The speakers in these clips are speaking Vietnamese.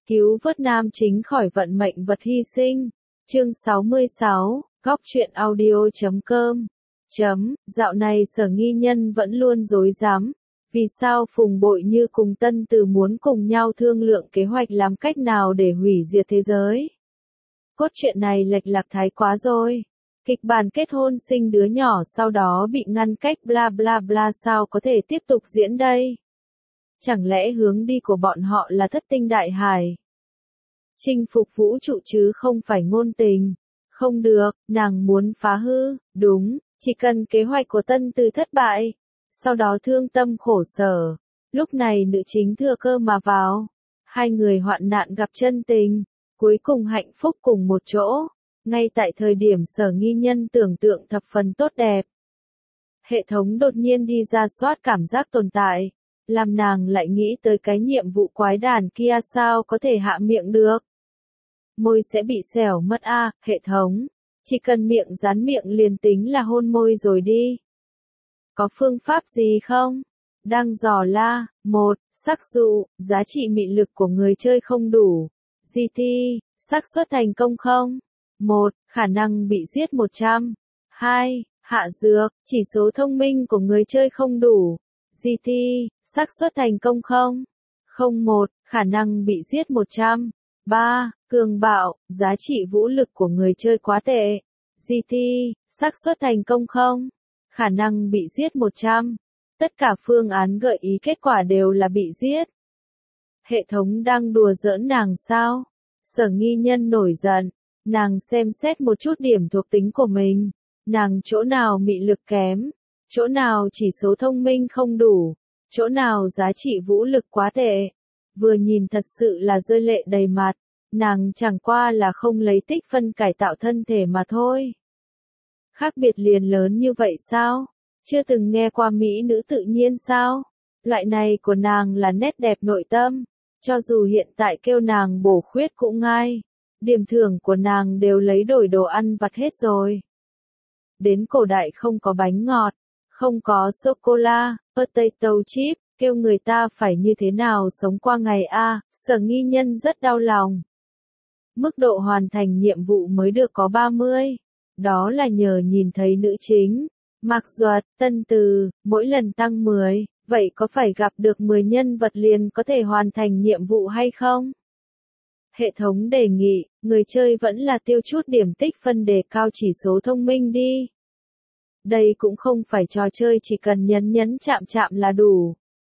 Cứu vớt nam chính khỏi vận mệnh vật hy sinh. Chương 66, Góc truyện audio.com. Dạo này Sở Nghi Nhân vẫn luôn rối rắm. Vì sao Phùng Bội Như cùng Tân Từ muốn cùng nhau thương lượng kế hoạch làm cách nào để hủy diệt thế giới? Cốt truyện này lệch lạc thái quá rồi. Kịch bản kết hôn sinh đứa nhỏ sau đó bị ngăn cách bla bla bla sao có thể tiếp tục diễn đây? Chẳng lẽ hướng đi của bọn họ là thất tinh đại hải? Chinh phục vũ trụ chứ không phải ngôn tình. Không được, nàng muốn phá hư, đúng, chỉ cần kế hoạch của Tân Từ thất bại. Sau đó thương tâm khổ sở. Lúc này nữ chính thừa cơ mà vào. Hai người hoạn nạn gặp chân tình. Cuối cùng hạnh phúc cùng một chỗ. Ngay tại thời điểm Sở Nghi Nhân tưởng tượng thập phần tốt đẹp. Hệ thống đột nhiên đi ra soát cảm giác tồn tại. Làm nàng lại nghĩ tới cái nhiệm vụ quái đản kia sao có thể hạ miệng được. Môi sẽ bị xẻo mất hệ thống. Chỉ cần miệng dán miệng liền tính là hôn môi rồi đi. Có phương pháp gì không? Đang dò la. 1. Sắc dụ, giá trị mị lực của người chơi không đủ. GT, xác suất thành công không? 1. Khả năng bị giết 100. 2. Hạ dược, chỉ số thông minh của người chơi không đủ. GT, xác suất thành công không? 01. Khả năng bị giết 100. 3. Cường bạo, giá trị vũ lực của người chơi quá tệ. GT, xác suất thành công không? Khả năng bị giết 100. Tất cả phương án gợi ý kết quả đều là bị giết. Hệ thống đang đùa giỡn nàng sao? Sở Nghi Nhân nổi giận. Nàng xem xét một chút điểm thuộc tính của mình. Nàng chỗ nào mị lực kém? Chỗ nào chỉ số thông minh không đủ? Chỗ nào giá trị vũ lực quá tệ? Vừa nhìn thật sự là rơi lệ đầy mặt. Nàng chẳng qua là không lấy tích phân cải tạo thân thể mà thôi. Khác biệt liền lớn như vậy sao? Chưa từng nghe qua mỹ nữ tự nhiên sao? Loại này của nàng là nét đẹp nội tâm. Cho dù hiện tại kêu nàng bổ khuyết cũng ngai. Điểm thưởng của nàng đều lấy đổi đồ ăn vặt hết rồi. Đến cổ đại không có bánh ngọt, không có sô-cô-la, potato chip, kêu người ta phải như thế nào sống qua ngày Sở Nghi Nhân rất đau lòng. Mức độ hoàn thành nhiệm vụ mới được có 30. Đó là nhờ nhìn thấy nữ chính, Mạc Duật, Tân Từ, mỗi lần tăng 10, vậy có phải gặp được 10 nhân vật liền có thể hoàn thành nhiệm vụ hay không? Hệ thống đề nghị, người chơi vẫn là tiêu chút điểm tích phân đề cao chỉ số thông minh đi. Đây cũng không phải trò chơi chỉ cần nhấn chạm là đủ.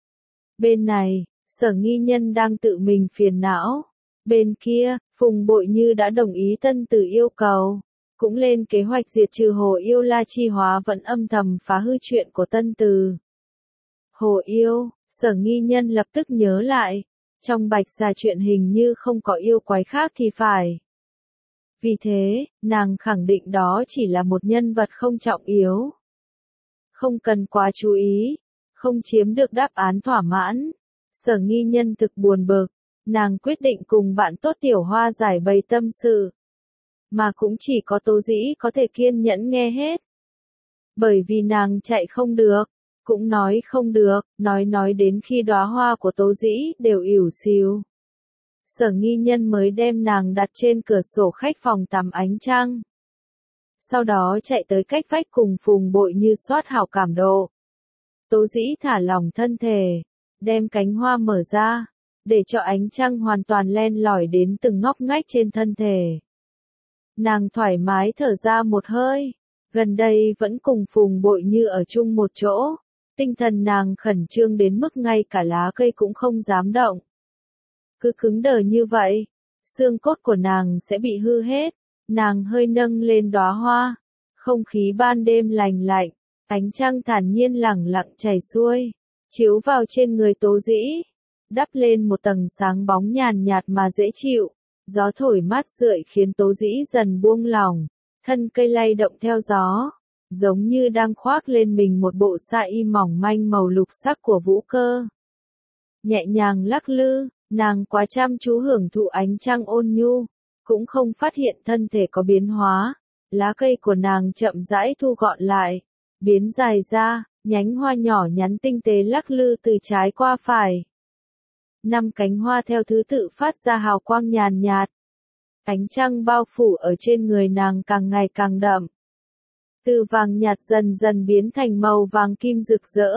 Bên này, Sở Nghi Nhân đang tự mình phiền não. Bên kia, Phùng Bội Như đã đồng ý Tân Từ yêu cầu. Cũng lên kế hoạch diệt trừ Hồ Yêu La Chi Hóa vẫn âm thầm phá hư chuyện của Tân Từ. Hồ Yêu, Sở Nghi Nhân lập tức nhớ lại. Trong Bạch Xà chuyện hình như không có yêu quái khác thì phải. Vì thế, nàng khẳng định đó chỉ là một nhân vật không trọng yếu. Không cần quá chú ý, không chiếm được đáp án thỏa mãn. Sở Nghi Nhân thực buồn bực, nàng quyết định cùng bạn tốt Tiểu Hoa giải bày tâm sự. Mà cũng chỉ có Tố Dĩ có thể kiên nhẫn nghe hết. Bởi vì nàng chạy không được, cũng nói không được, nói đến khi đóa hoa của Tố Dĩ đều ỉu xìu. Sở Nghi Nhân mới đem nàng đặt trên cửa sổ khách phòng tắm ánh trăng. Sau đó chạy tới cách vách cùng Phùng Bội Như soát hảo cảm độ. Tố Dĩ thả lỏng thân thể, đem cánh hoa mở ra, để cho ánh trăng hoàn toàn len lỏi đến từng ngóc ngách trên thân thể. Nàng thoải mái thở ra một hơi, gần đây vẫn cùng Phùng Bội Như ở chung một chỗ. Tinh thần nàng khẩn trương đến mức ngay cả lá cây cũng không dám động. Cứ cứng đờ như vậy, xương cốt của nàng sẽ bị hư hết. Nàng hơi nâng lên đóa hoa. Không khí ban đêm lành lạnh, ánh trăng thản nhiên lẳng lặng chảy xuôi, chiếu vào trên người Tố Dĩ, đắp lên một tầng sáng bóng nhàn nhạt mà dễ chịu. Gió thổi mát rượi khiến Tố Dĩ dần buông lỏng, thân cây lay động theo gió. Giống như đang khoác lên mình một bộ sa y mỏng manh màu lục sắc của vũ cơ. Nhẹ nhàng lắc lư, nàng quá chăm chú hưởng thụ ánh trăng ôn nhu, cũng không phát hiện thân thể có biến hóa. Lá cây của nàng chậm rãi thu gọn lại, biến dài ra, nhánh hoa nhỏ nhắn tinh tế lắc lư từ trái qua phải. 5 cánh hoa theo thứ tự phát ra hào quang nhàn nhạt. Ánh trăng bao phủ ở trên người nàng càng ngày càng đậm. Từ vàng nhạt dần dần biến thành màu vàng kim rực rỡ.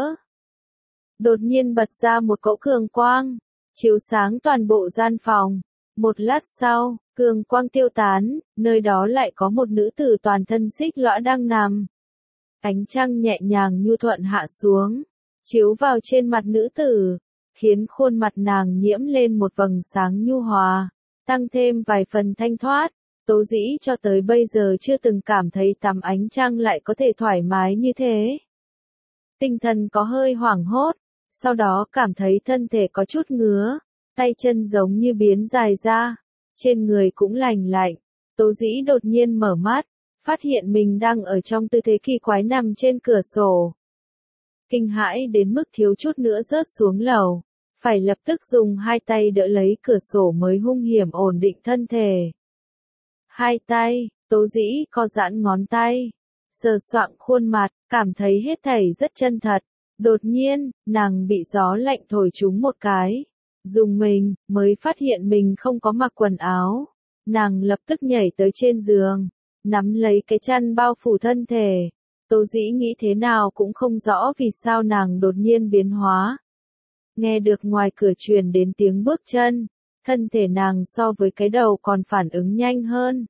Đột nhiên bật ra một cỗ cường quang, chiếu sáng toàn bộ gian phòng. Một lát sau, cường quang tiêu tán, nơi đó lại có một nữ tử toàn thân xích lõa đang nằm. Ánh trăng nhẹ nhàng nhu thuận hạ xuống, chiếu vào trên mặt nữ tử, khiến khuôn mặt nàng nhiễm lên một vầng sáng nhu hòa, tăng thêm vài phần thanh thoát. Tố Dĩ cho tới bây giờ chưa từng cảm thấy tắm ánh trăng lại có thể thoải mái như thế. Tinh thần có hơi hoảng hốt, sau đó cảm thấy thân thể có chút ngứa, tay chân giống như biến dài ra, trên người cũng lành lạnh. Tố Dĩ đột nhiên mở mắt, phát hiện mình đang ở trong tư thế kỳ quái nằm trên cửa sổ. Kinh hãi đến mức thiếu chút nữa rớt xuống lầu, phải lập tức dùng hai tay đỡ lấy cửa sổ mới hung hiểm ổn định thân thể. Hai tay, Tố Dĩ co giãn ngón tay, sờ soạng khuôn mặt, cảm thấy hết thảy rất chân thật. Đột nhiên, nàng bị gió lạnh thổi trúng một cái. Dùng mình, mới phát hiện mình không có mặc quần áo. Nàng lập tức nhảy tới trên giường, nắm lấy cái chăn bao phủ thân thể. Tố Dĩ nghĩ thế nào cũng không rõ vì sao nàng đột nhiên biến hóa. Nghe được ngoài cửa truyền đến tiếng bước chân, thân thể nàng so với cái đầu còn phản ứng nhanh hơn.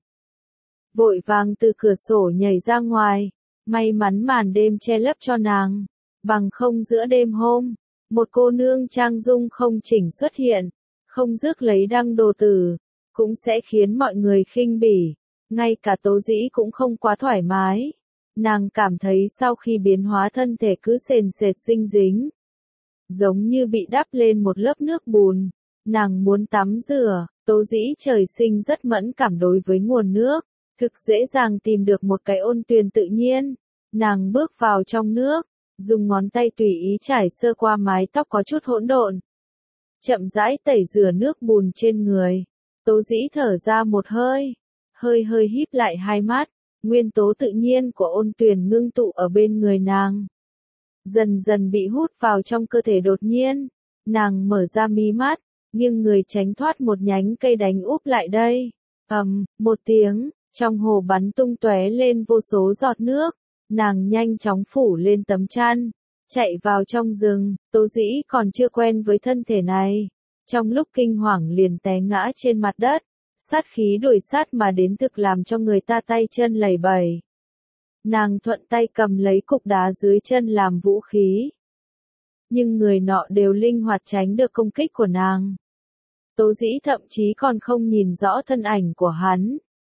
Vội vàng từ cửa sổ nhảy ra ngoài, may mắn màn đêm che lấp cho nàng, bằng không giữa đêm hôm, một cô nương trang dung không chỉnh xuất hiện, không rước lấy đăng đồ tử, cũng sẽ khiến mọi người khinh bỉ, ngay cả Tố Dĩ cũng không quá thoải mái. Nàng cảm thấy sau khi biến hóa thân thể cứ sền sệt dinh dính, giống như bị đắp lên một lớp nước bùn. Nàng muốn tắm rửa, Tố Dĩ trời sinh rất mẫn cảm đối với nguồn nước, thực dễ dàng tìm được một cái ôn tuyền tự nhiên. Nàng bước vào trong nước, dùng ngón tay tùy ý trải sơ qua mái tóc có chút hỗn độn. Chậm rãi tẩy rửa nước bùn trên người. Tố Dĩ thở ra một hơi, hơi híp lại hai mắt, nguyên tố tự nhiên của ôn tuyền ngưng tụ ở bên người nàng. Dần dần bị hút vào trong cơ thể đột nhiên, nàng mở ra mí mắt, nghiêng người tránh thoát một nhánh cây đánh úp lại đây. Một tiếng, trong hồ bắn tung tóe lên vô số giọt nước, nàng nhanh chóng phủ lên tấm chăn, chạy vào trong rừng. Tố Dĩ còn chưa quen với thân thể này, trong lúc kinh hoàng liền té ngã trên mặt đất, sát khí đuổi sát mà đến thực làm cho người ta tay chân lầy bầy. Nàng thuận tay cầm lấy cục đá dưới chân làm vũ khí, nhưng người nọ đều linh hoạt tránh được công kích của nàng. Tố Dĩ thậm chí còn không nhìn rõ thân ảnh của hắn.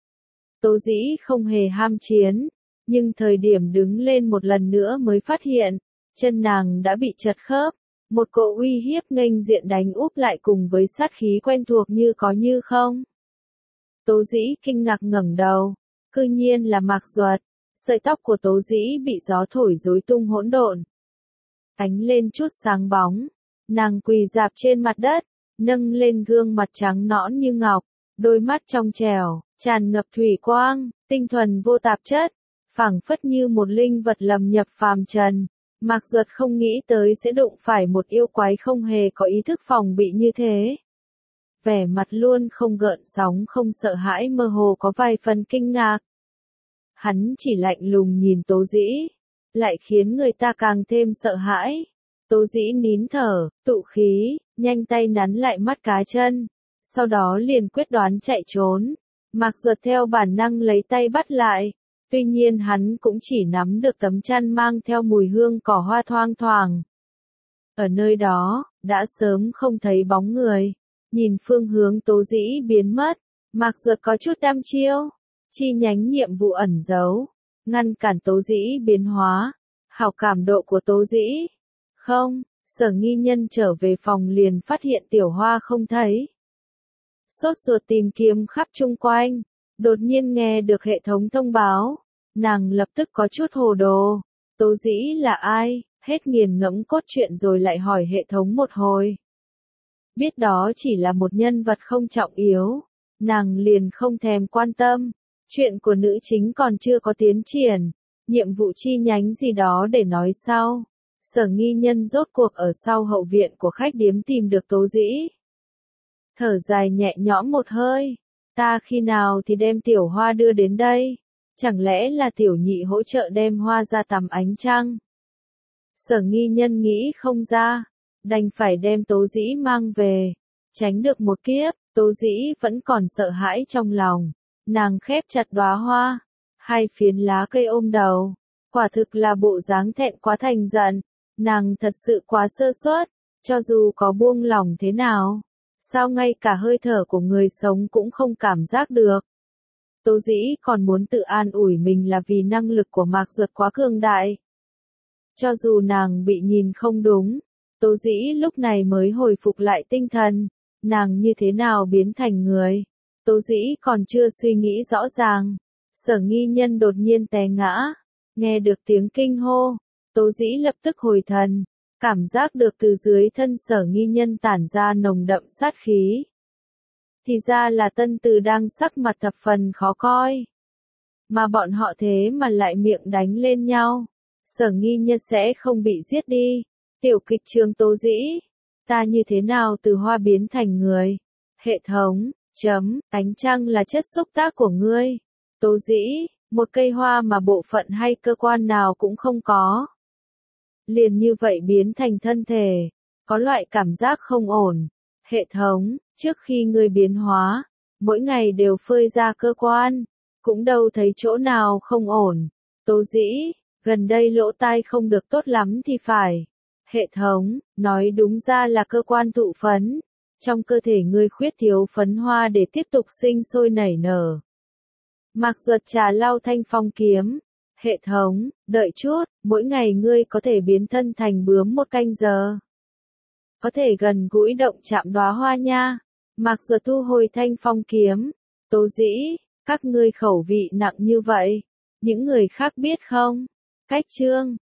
Tố Dĩ không hề ham chiến, nhưng thời điểm đứng lên một lần nữa mới phát hiện, chân nàng đã bị chật khớp, một cỗ uy hiếp nghênh diện đánh úp lại cùng với sát khí quen thuộc như có như không. Tố Dĩ kinh ngạc ngẩng đầu, cư nhiên là Mạc Duật, sợi tóc của Tố Dĩ bị gió thổi rối tung hỗn độn, ánh lên chút sáng bóng. Nàng quỳ rạp trên mặt đất, nâng lên gương mặt trắng nõn như ngọc, đôi mắt trong trẻo, tràn ngập thủy quang, tinh thuần vô tạp chất, phảng phất như một linh vật lầm nhập phàm trần. Mạc Duật không nghĩ tới sẽ đụng phải một yêu quái không hề có ý thức phòng bị như thế. Vẻ mặt luôn không gợn sóng không sợ hãi, mơ hồ có vài phần kinh ngạc. Hắn chỉ lạnh lùng nhìn Tố Dĩ, lại khiến người ta càng thêm sợ hãi. Tố Dĩ nín thở, tụ khí, nhanh tay nắn lại mắt cá chân, sau đó liền quyết đoán chạy trốn. Mạc Duật theo bản năng lấy tay bắt lại, tuy nhiên hắn cũng chỉ nắm được tấm chăn mang theo mùi hương cỏ hoa thoang thoảng. Ở nơi đó, đã sớm không thấy bóng người. Nhìn phương hướng Tố Dĩ biến mất, Mạc Duật có chút đăm chiêu, chi nhánh nhiệm vụ ẩn giấu, ngăn cản Tố Dĩ biến hóa. Hảo cảm độ của Tố Dĩ không. Sở Nghi Nhân trở về phòng liền phát hiện Tiểu Hoa không thấy. Sốt ruột tìm kiếm khắp chung quanh, đột nhiên nghe được hệ thống thông báo, nàng lập tức có chút hồ đồ. Tố Dĩ là ai? Hết nghiền ngẫm cốt truyện rồi lại hỏi hệ thống một hồi. Biết đó chỉ là một nhân vật không trọng yếu, nàng liền không thèm quan tâm. Chuyện của nữ chính còn chưa có tiến triển, nhiệm vụ chi nhánh gì đó để nói sau. Sở Nghi Nhân rốt cuộc ở sau hậu viện của khách điếm tìm được Tố Dĩ. thở dài nhẹ nhõm một hơi. Ta khi nào thì đem tiểu hoa đưa đến đây? Chẳng lẽ là tiểu nhị hỗ trợ đem hoa ra tắm ánh trăng? Sở Nghi Nhân nghĩ không ra, đành phải đem Tố Dĩ mang về. Tránh được một kiếp, Tố Dĩ vẫn còn sợ hãi trong lòng. Nàng khép chặt đóa hoa, hai phiến lá cây ôm đầu. Quả thực là bộ dáng thẹn quá thành giận. Nàng thật sự quá sơ suất, cho dù có buông lỏng thế nào. Sao ngay cả hơi thở của người sống cũng không cảm giác được. Tố Dĩ còn muốn tự an ủi mình là vì năng lực của Mạc Duật quá cường đại. Cho dù nàng bị nhìn không đúng, Tố Dĩ lúc này mới hồi phục lại tinh thần. Nàng như thế nào biến thành người? Tố Dĩ còn chưa suy nghĩ rõ ràng. Sở Nghi Nhân đột nhiên té ngã. Nghe được tiếng kinh hô, Tố Dĩ lập tức hồi thần. Cảm giác được từ dưới thân Sở Nghi Nhân tản ra nồng đậm sát khí. Thì ra là Tân Từ đang sắc mặt thập phần khó coi. Mà bọn họ thế mà lại miệng đánh lên nhau. Sở Nghi Nhân sẽ không bị giết đi. Tiểu kịch trường Tố Dĩ. Ta như thế nào từ hoa biến thành người? Hệ thống, ánh trăng là chất xúc tác của ngươi. Tố Dĩ, một cây hoa mà bộ phận hay cơ quan nào cũng không có. Liền như vậy biến thành thân thể. Có loại cảm giác không ổn. Hệ thống, trước khi ngươi biến hóa, mỗi ngày đều phơi ra cơ quan. Cũng đâu thấy chỗ nào không ổn. Tố Dĩ, gần đây lỗ tai không được tốt lắm thì phải. Hệ thống, nói đúng ra là cơ quan thụ phấn. Trong cơ thể ngươi khuyết thiếu phấn hoa để tiếp tục sinh sôi nảy nở. Mạc Duật trà lau thanh phong kiếm. Hệ thống, đợi chút, mỗi ngày ngươi có thể biến thân thành bướm 1 canh giờ. Có thể gần gũi động chạm đóa hoa nha. Mạc Duật thu hồi thanh phong kiếm. Tố Dĩ, các ngươi khẩu vị nặng như vậy. Những người khác biết không? Cách chương